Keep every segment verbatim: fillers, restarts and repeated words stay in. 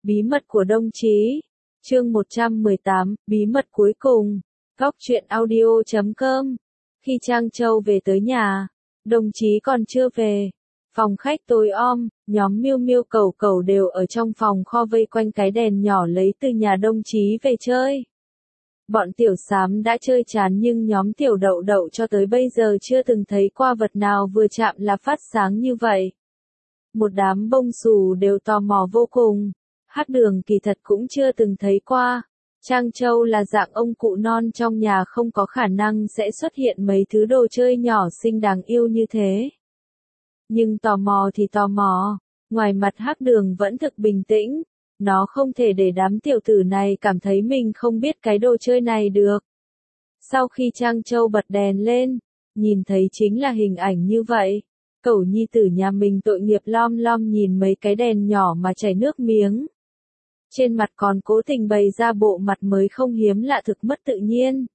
Bí mật của đồng chí. Chương một trăm mười tám, bí mật cuối cùng. Góc truyện audio chấm com. Khi Trang Châu về tới nhà, đồng chí còn chưa về. Phòng khách tối om, nhóm Miêu Miêu Cẩu Cẩu đều ở trong phòng kho vây quanh cái đèn nhỏ lấy từ nhà đồng chí về chơi. Bọn tiểu xám đã chơi chán nhưng nhóm tiểu đậu đậu cho tới bây giờ chưa từng thấy qua vật nào vừa chạm là phát sáng như vậy. Một đám bông xù đều tò mò vô cùng. Hắc Đường kỳ thật cũng chưa từng thấy qua. Trang Châu là dạng ông cụ non trong nhà không có khả năng sẽ xuất hiện mấy thứ đồ chơi nhỏ xinh đáng yêu như thế. Nhưng tò mò thì tò mò, ngoài mặt Hắc Đường vẫn thực bình tĩnh, nó không thể để đám tiểu tử này cảm thấy mình không biết cái đồ chơi này được. Sau khi Trang Châu bật đèn lên, nhìn thấy chính là hình ảnh như vậy. Cẩu nhi tử nhà mình tội nghiệp lom lom nhìn mấy cái đèn nhỏ mà chảy nước miếng. Trên mặt còn cố tình bày ra bộ mặt mới không hiếm lạ thực mất tự nhiên.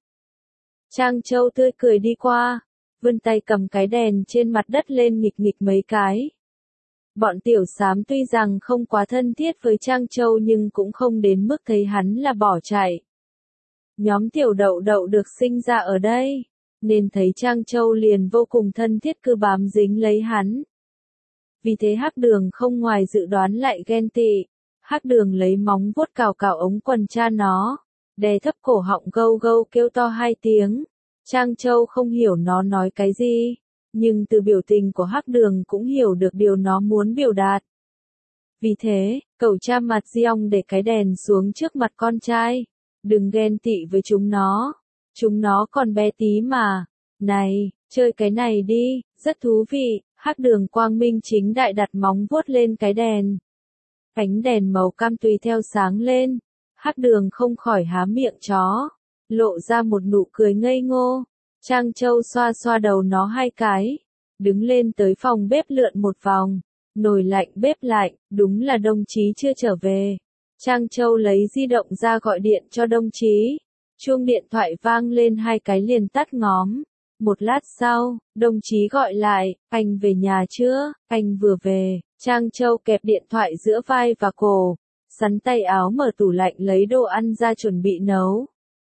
Trang Châu tươi cười đi qua, vươn tay cầm cái đèn trên mặt đất lên nghịch nghịch mấy cái. Bọn tiểu xám tuy rằng không quá thân thiết với Trang Châu nhưng cũng không đến mức thấy hắn là bỏ chạy. Nhóm tiểu đậu đậu được sinh ra ở đây, nên thấy Trang Châu liền vô cùng thân thiết cứ bám dính lấy hắn. Vì thế Hắc Đường không ngoài dự đoán lại ghen tị. Hắc Đường lấy móng vuốt cào cào ống quần cha nó, đè thấp cổ họng gâu gâu kêu to hai tiếng. Trang Châu không hiểu nó nói cái gì, nhưng từ biểu tình của Hắc Đường cũng hiểu được điều nó muốn biểu đạt. Vì thế, cậu cha mặt Giong để cái đèn xuống trước mặt con trai. Đừng ghen tị với chúng nó, chúng nó còn bé tí mà. Này, chơi cái này đi, rất thú vị. Hắc Đường quang minh chính đại đặt móng vuốt lên cái đèn. Ánh đèn màu cam tùy theo sáng lên, Hắc Đường không khỏi há miệng chó, lộ ra một nụ cười ngây ngô. Trang Châu xoa xoa đầu nó hai cái, đứng lên tới phòng bếp lượn một vòng, nồi lạnh bếp lạnh, đúng là đồng chí chưa trở về. Trang Châu lấy di động ra gọi điện cho đồng chí, chuông điện thoại vang lên hai cái liền tắt ngóm. Một lát sau, đồng chí gọi lại, anh về nhà chưa, anh vừa về. Trang Châu kẹp điện thoại giữa vai và cổ, sắn tay áo mở tủ lạnh lấy đồ ăn ra chuẩn bị nấu.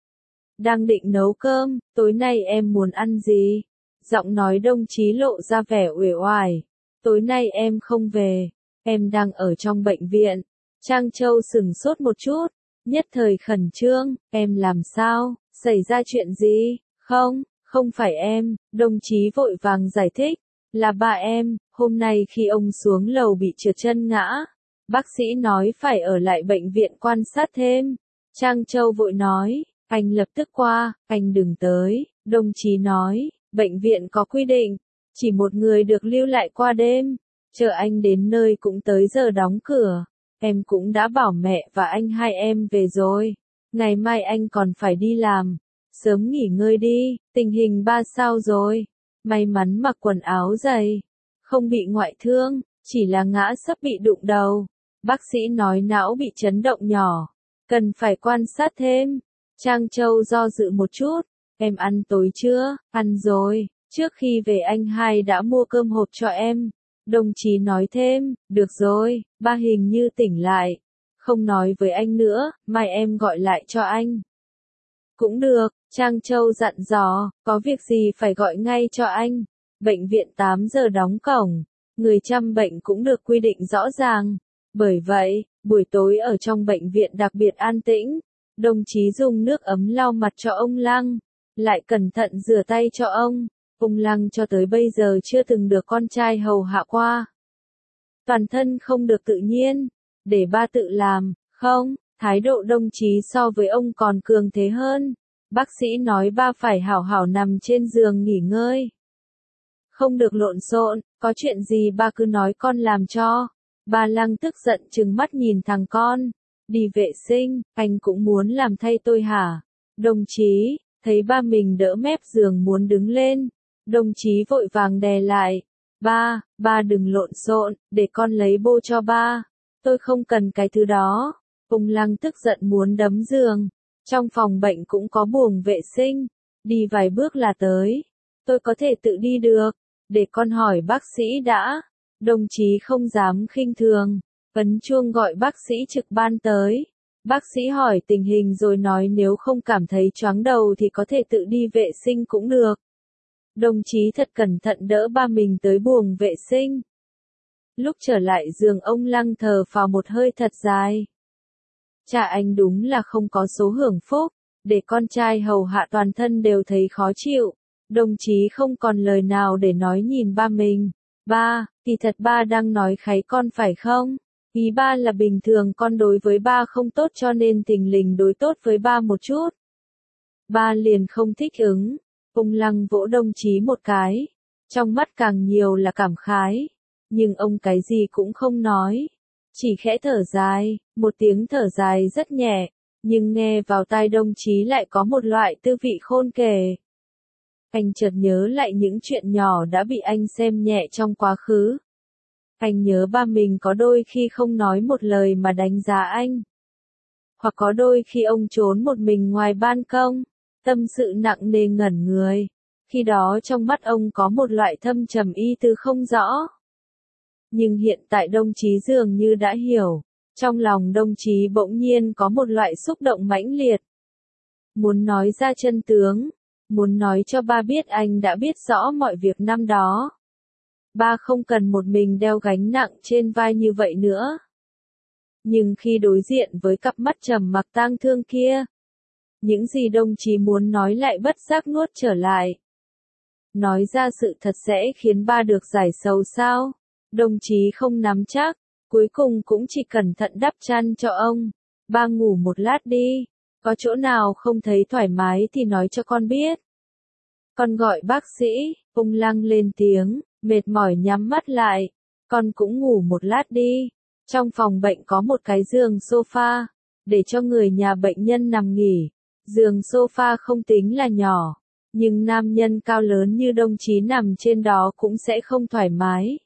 Đang định nấu cơm, tối nay em muốn ăn gì? Giọng nói đồng chí lộ ra vẻ uể oải. Tối nay em không về, em đang ở trong bệnh viện. Trang Châu sửng sốt một chút, nhất thời khẩn trương, em làm sao, xảy ra chuyện gì? Không, không phải em, đồng chí vội vàng giải thích. Là ba em, hôm nay khi ông xuống lầu bị trượt chân ngã. Bác sĩ nói phải ở lại bệnh viện quan sát thêm. Trang Châu vội nói, anh lập tức qua, anh đừng tới. Đồng chí nói, bệnh viện có quy định, chỉ một người được lưu lại qua đêm. Chờ anh đến nơi cũng tới giờ đóng cửa. Em cũng đã bảo mẹ và anh hai em về rồi. Ngày mai anh còn phải đi làm. Sớm nghỉ ngơi đi, tình hình ba sao rồi? May mắn mặc quần áo dày, không bị ngoại thương, chỉ là ngã sấp bị đụng đầu. Bác sĩ nói não bị chấn động nhỏ, cần phải quan sát thêm. Trang Châu do dự một chút, em ăn tối chưa? Ăn rồi, trước khi về anh hai đã mua cơm hộp cho em. Đồng chí nói thêm, được rồi, ba hình như tỉnh lại, không nói với anh nữa, mai em gọi lại cho anh. Cũng được, Trang Châu dặn dò, có việc gì phải gọi ngay cho anh. Bệnh viện tám giờ đóng cổng, người chăm bệnh cũng được quy định rõ ràng. Bởi vậy, buổi tối ở trong bệnh viện đặc biệt an tĩnh, đồng chí dùng nước ấm lau mặt cho ông Lăng, lại cẩn thận rửa tay cho ông. Ông Lăng cho tới bây giờ chưa từng được con trai hầu hạ qua. Toàn thân không được tự nhiên, để ba tự làm, không, thái độ đồng chí so với ông còn cường thế hơn. Bác sĩ nói ba phải hảo hảo nằm trên giường nghỉ ngơi. Không được lộn xộn, có chuyện gì ba cứ nói con làm cho. Ba Lăng tức giận trừng mắt nhìn thằng con. Đi vệ sinh, anh cũng muốn làm thay tôi hả? Đồng chí, thấy ba mình đỡ mép giường muốn đứng lên. Đồng chí vội vàng đè lại. Ba, ba đừng lộn xộn, để con lấy bô cho ba. Tôi không cần cái thứ đó. Ông Lăng tức giận muốn đấm giường. Trong phòng bệnh cũng có buồng vệ sinh, đi vài bước là tới. Tôi có thể tự đi được, để con hỏi bác sĩ đã. Đồng chí không dám khinh thường, Ấn chuông gọi bác sĩ trực ban tới. Bác sĩ hỏi tình hình rồi nói nếu không cảm thấy choáng đầu thì có thể tự đi vệ sinh cũng được. Đồng chí thật cẩn thận đỡ ba mình tới buồng vệ sinh. Lúc trở lại giường ông Lăng thở phào một hơi thật dài. Cha anh đúng là không có số hưởng phúc, để con trai hầu hạ toàn thân đều thấy khó chịu. Đồng chí không còn lời nào để nói nhìn ba mình. Ba, thì thật ba đang nói kháy con phải không? Ý ba là bình thường con đối với ba không tốt cho nên thình lình đối tốt với ba một chút. Ba liền không thích ứng. Ông Lăng vỗ đồng chí một cái. Trong mắt càng nhiều là cảm khái. Nhưng ông cái gì cũng không nói. Chỉ khẽ thở dài, một tiếng thở dài rất nhẹ. Nhưng nghe vào tai đồng chí lại có một loại tư vị khôn kể. Anh chợt nhớ lại những chuyện nhỏ đã bị anh xem nhẹ trong quá khứ. Anh nhớ ba mình có đôi khi không nói một lời mà đánh giá anh. Hoặc có đôi khi ông trốn một mình ngoài ban công, tâm sự nặng nề ngẩn người. Khi đó trong mắt ông có một loại thâm trầm y tứ không rõ. Nhưng hiện tại đồng chí dường như đã hiểu. Trong lòng đồng chí bỗng nhiên có một loại xúc động mãnh liệt. Muốn nói ra chân tướng. Muốn nói cho ba biết anh đã biết rõ mọi việc năm đó. Ba không cần một mình đeo gánh nặng trên vai như vậy nữa. Nhưng khi đối diện với cặp mắt trầm mặc tang thương kia, những gì đồng chí muốn nói lại bất giác nuốt trở lại. Nói ra sự thật sẽ khiến ba được giải sầu sao? Đồng chí không nắm chắc, cuối cùng cũng chỉ cẩn thận đắp chăn cho ông. Ba ngủ một lát đi, có chỗ nào không thấy thoải mái thì nói cho con biết. Con gọi bác sĩ, ông Lăng lên tiếng, mệt mỏi nhắm mắt lại. Con cũng ngủ một lát đi. Trong phòng bệnh có một cái giường sofa, để cho người nhà bệnh nhân nằm nghỉ. Giường sofa không tính là nhỏ, nhưng nam nhân cao lớn như đồng chí nằm trên đó cũng sẽ không thoải mái.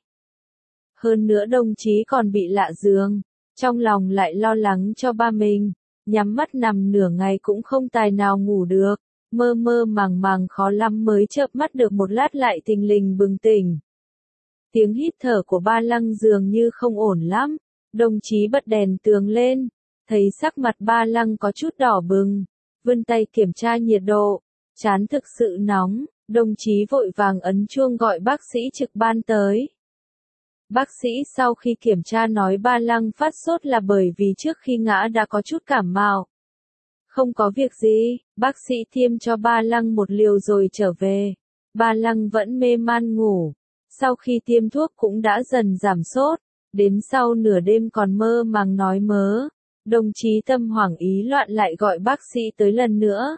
Hơn nữa đồng chí còn bị lạ giường, trong lòng lại lo lắng cho ba mình, nhắm mắt nằm nửa ngày cũng không tài nào ngủ được, mơ mơ màng màng khó lắm mới chợp mắt được một lát lại thình lình bừng tỉnh. Tiếng hít thở của ba Lăng dường như không ổn lắm, đồng chí bật đèn tường lên, thấy sắc mặt ba Lăng có chút đỏ bừng, vươn tay kiểm tra nhiệt độ, trán thực sự nóng, đồng chí vội vàng ấn chuông gọi bác sĩ trực ban tới. Bác sĩ sau khi kiểm tra nói ba Lăng phát sốt là bởi vì trước khi ngã đã có chút cảm mạo. Không có việc gì, bác sĩ tiêm cho ba Lăng một liều rồi trở về. Ba Lăng vẫn mê man ngủ. Sau khi tiêm thuốc cũng đã dần giảm sốt. Đến sau nửa đêm còn mơ màng nói mớ. Đồng chí tâm hoảng ý loạn lại gọi bác sĩ tới lần nữa.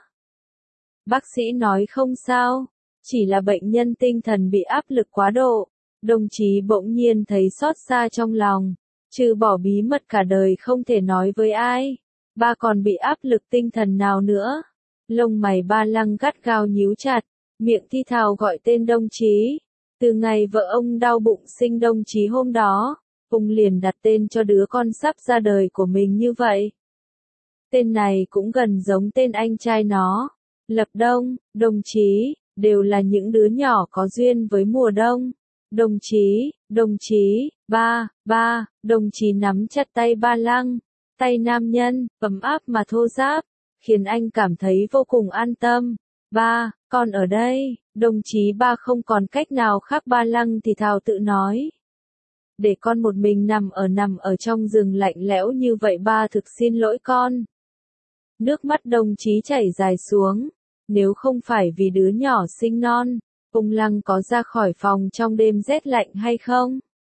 Bác sĩ nói không sao, chỉ là bệnh nhân tinh thần bị áp lực quá độ. Đồng chí bỗng nhiên thấy xót xa trong lòng, trừ bỏ bí mật cả đời không thể nói với ai, ba còn bị áp lực tinh thần nào nữa. Lông mày ba Lăng gắt gao nhíu chặt, miệng thi thào gọi tên đồng chí. Từ ngày vợ ông đau bụng sinh đồng chí hôm đó, ông liền đặt tên cho đứa con sắp ra đời của mình như vậy. Tên này cũng gần giống tên anh trai nó, Lập Đông, đồng chí, đều là những đứa nhỏ có duyên với mùa đông. Đồng chí, đồng chí, ba, ba, đồng chí nắm chặt tay ba Lăng, tay nam nhân, ấm áp mà thô ráp, khiến anh cảm thấy vô cùng an tâm. Ba, con ở đây, đồng chí ba không còn cách nào khác ba Lăng thì thào tự nói. Để con một mình nằm ở nằm ở trong rừng lạnh lẽo như vậy ba thực xin lỗi con. Nước mắt đồng chí chảy dài xuống, nếu không phải vì đứa nhỏ sinh non. Ông Lăng có ra khỏi phòng trong đêm rét lạnh hay không?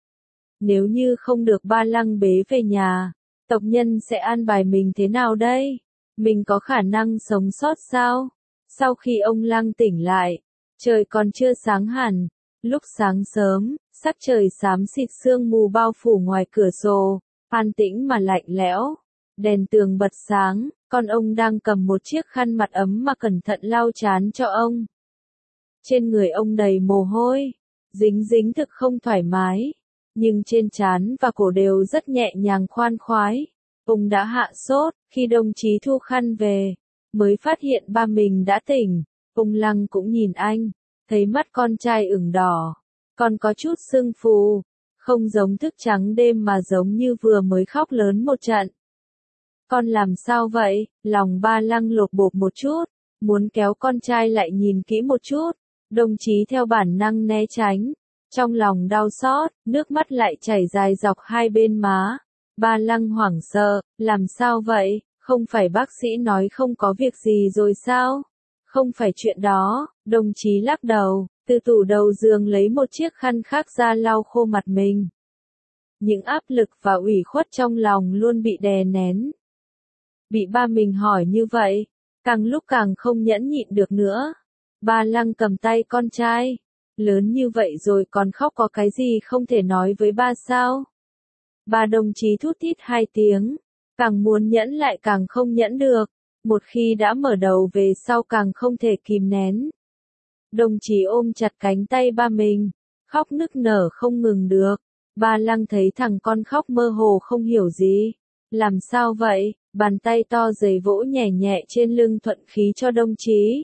Nếu như không được ba Lăng bế về nhà, tộc nhân sẽ an bài mình thế nào đây? Mình có khả năng sống sót sao? Sau khi ông Lăng tỉnh lại, trời còn chưa sáng hẳn. Lúc sáng sớm, sắc trời xám xịt sương mù bao phủ ngoài cửa sổ, an tĩnh mà lạnh lẽo. Đèn tường bật sáng, con ông đang cầm một chiếc khăn mặt ấm mà cẩn thận lau trán cho ông. Trên người ông đầy mồ hôi, dính dính thực không thoải mái, nhưng trên trán và cổ đều rất nhẹ nhàng khoan khoái. Ông đã hạ sốt, khi đồng chí thu khăn về, mới phát hiện ba mình đã tỉnh. Ông Lăng cũng nhìn anh, thấy mắt con trai ửng đỏ, còn có chút sưng phù, Không giống thức trắng đêm mà giống như vừa mới khóc lớn một trận. Con làm sao vậy? Lòng ba Lăng lột bột một chút, muốn kéo con trai lại nhìn kỹ một chút. Đồng chí theo bản năng né tránh, trong lòng đau xót, nước mắt lại chảy dài dọc hai bên má. Ba Lăng hoảng sợ, làm sao vậy? Không phải bác sĩ nói không có việc gì rồi sao? Không phải chuyện đó, đồng chí lắc đầu, từ tủ đầu giường lấy một chiếc khăn khác ra lau khô mặt mình. Những áp lực và ủy khuất trong lòng luôn bị đè nén. Bị ba mình hỏi như vậy, càng lúc càng không nhẫn nhịn được nữa. Ba Lăng cầm tay con trai, lớn như vậy rồi còn khóc có cái gì không thể nói với ba sao? Ba đồng chí thút thít hai tiếng, càng muốn nhẫn lại càng không nhẫn được, một khi đã mở đầu về sau càng không thể kìm nén. Đồng chí ôm chặt cánh tay ba mình, khóc nức nở không ngừng được. Ba Lăng thấy thằng con khóc mơ hồ không hiểu gì. Làm sao vậy? Bàn tay to dày vỗ nhẹ nhẹ trên lưng thuận khí cho đồng chí.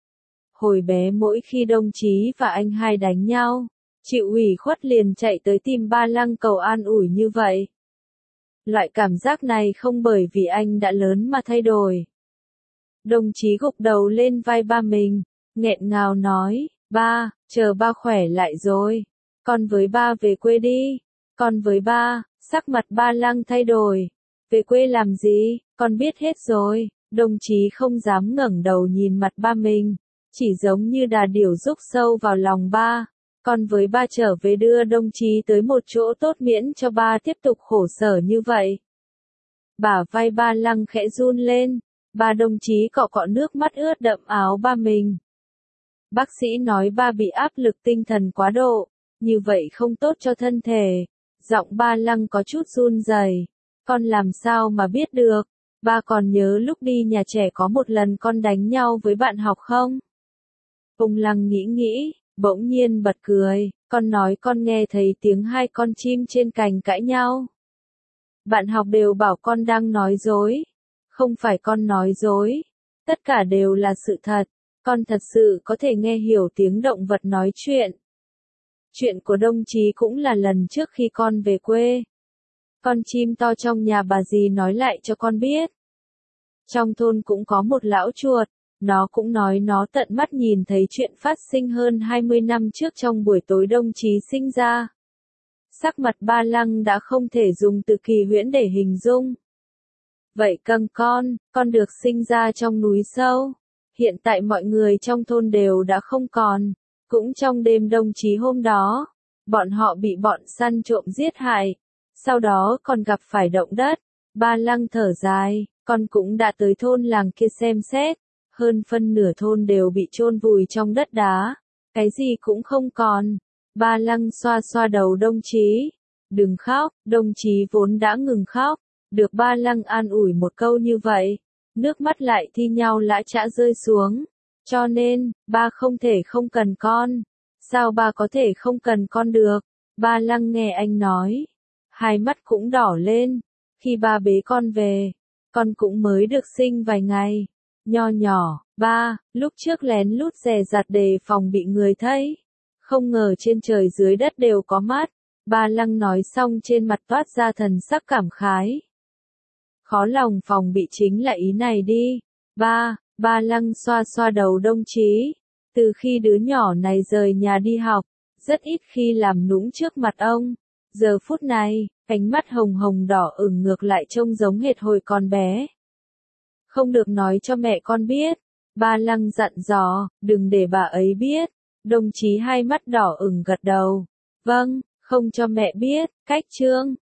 Hồi bé mỗi khi đồng chí và anh hai đánh nhau, chịu ủy khuất liền chạy tới tìm ba Lăng cầu an ủi như vậy. Loại cảm giác này không bởi vì anh đã lớn mà thay đổi. Đồng chí gục đầu lên vai ba mình, nghẹn ngào nói, ba, chờ ba khỏe lại rồi, con với ba về quê đi, con với ba. Sắc mặt ba Lăng thay đổi, về quê làm gì, con biết hết rồi. Đồng chí không dám ngẩng đầu nhìn mặt ba mình, chỉ giống như đà điểu rúc sâu vào lòng ba. Con với ba trở về đưa đồng chí tới một chỗ tốt miễn cho ba tiếp tục khổ sở như vậy. Bả vai ba Lăng khẽ run lên, ba đồng chí cọ cọ nước mắt ướt đẫm áo ba mình. Bác sĩ nói ba bị áp lực tinh thần quá độ, như vậy không tốt cho thân thể. Giọng ba Lăng có chút run rẩy. Con làm sao mà biết được? Ba còn nhớ lúc đi nhà trẻ có một lần con đánh nhau với bạn học không? Ông Lăng nghĩ nghĩ, bỗng nhiên bật cười. Con nói con nghe thấy tiếng hai con chim trên cành cãi nhau. Bạn học đều bảo con đang nói dối. Không phải con nói dối. Tất cả đều là sự thật. Con thật sự có thể nghe hiểu tiếng động vật nói chuyện. Chuyện của đồng chí cũng là lần trước khi con về quê. Con chim to trong nhà bà dì nói lại cho con biết. Trong thôn cũng có một lão chuột, nó cũng nói nó tận mắt nhìn thấy chuyện phát sinh hơn hai mươi năm trước trong buổi tối đồng chí sinh ra. Sắc mặt ba Lăng đã không thể dùng từ kỳ huyễn để hình dung. Vậy cưng con, con được sinh ra trong núi sâu. Hiện tại mọi người trong thôn đều đã không còn. Cũng trong đêm đồng chí hôm đó, bọn họ bị bọn săn trộm giết hại. Sau đó còn gặp phải động đất. Ba Lăng thở dài, con cũng đã tới thôn làng kia xem xét. Hơn phân nửa thôn đều bị chôn vùi trong đất đá. Cái gì cũng không còn. Ba Lăng xoa xoa đầu đồng chí. Đừng khóc, đồng chí vốn đã ngừng khóc. Được ba Lăng an ủi một câu như vậy. Nước mắt lại thi nhau lã chã rơi xuống. Cho nên, ba không thể không cần con. Sao ba có thể không cần con được? Ba Lăng nghe anh nói. Hai mắt cũng đỏ lên. Khi ba bế con về, con cũng mới được sinh vài ngày. Nho nhỏ, ba, lúc trước lén lút dè dặt đề phòng bị người thấy. Không ngờ trên trời dưới đất đều có mắt. Ba Lăng nói xong trên mặt toát ra thần sắc cảm khái. Khó lòng phòng bị chính là ý này đi. Ba, ba Lăng xoa xoa đầu đồng chí. Từ khi đứa nhỏ này rời nhà đi học, rất ít khi làm nũng trước mặt ông. Giờ phút này, ánh mắt hồng hồng đỏ ửng ngược lại trông giống hệt hồi còn bé. Không được nói cho mẹ con biết. Ba Lăng dặn dò, đừng để bà ấy biết. Đồng chí hai mắt đỏ ửng gật đầu. Vâng, không cho mẹ biết, cách chương.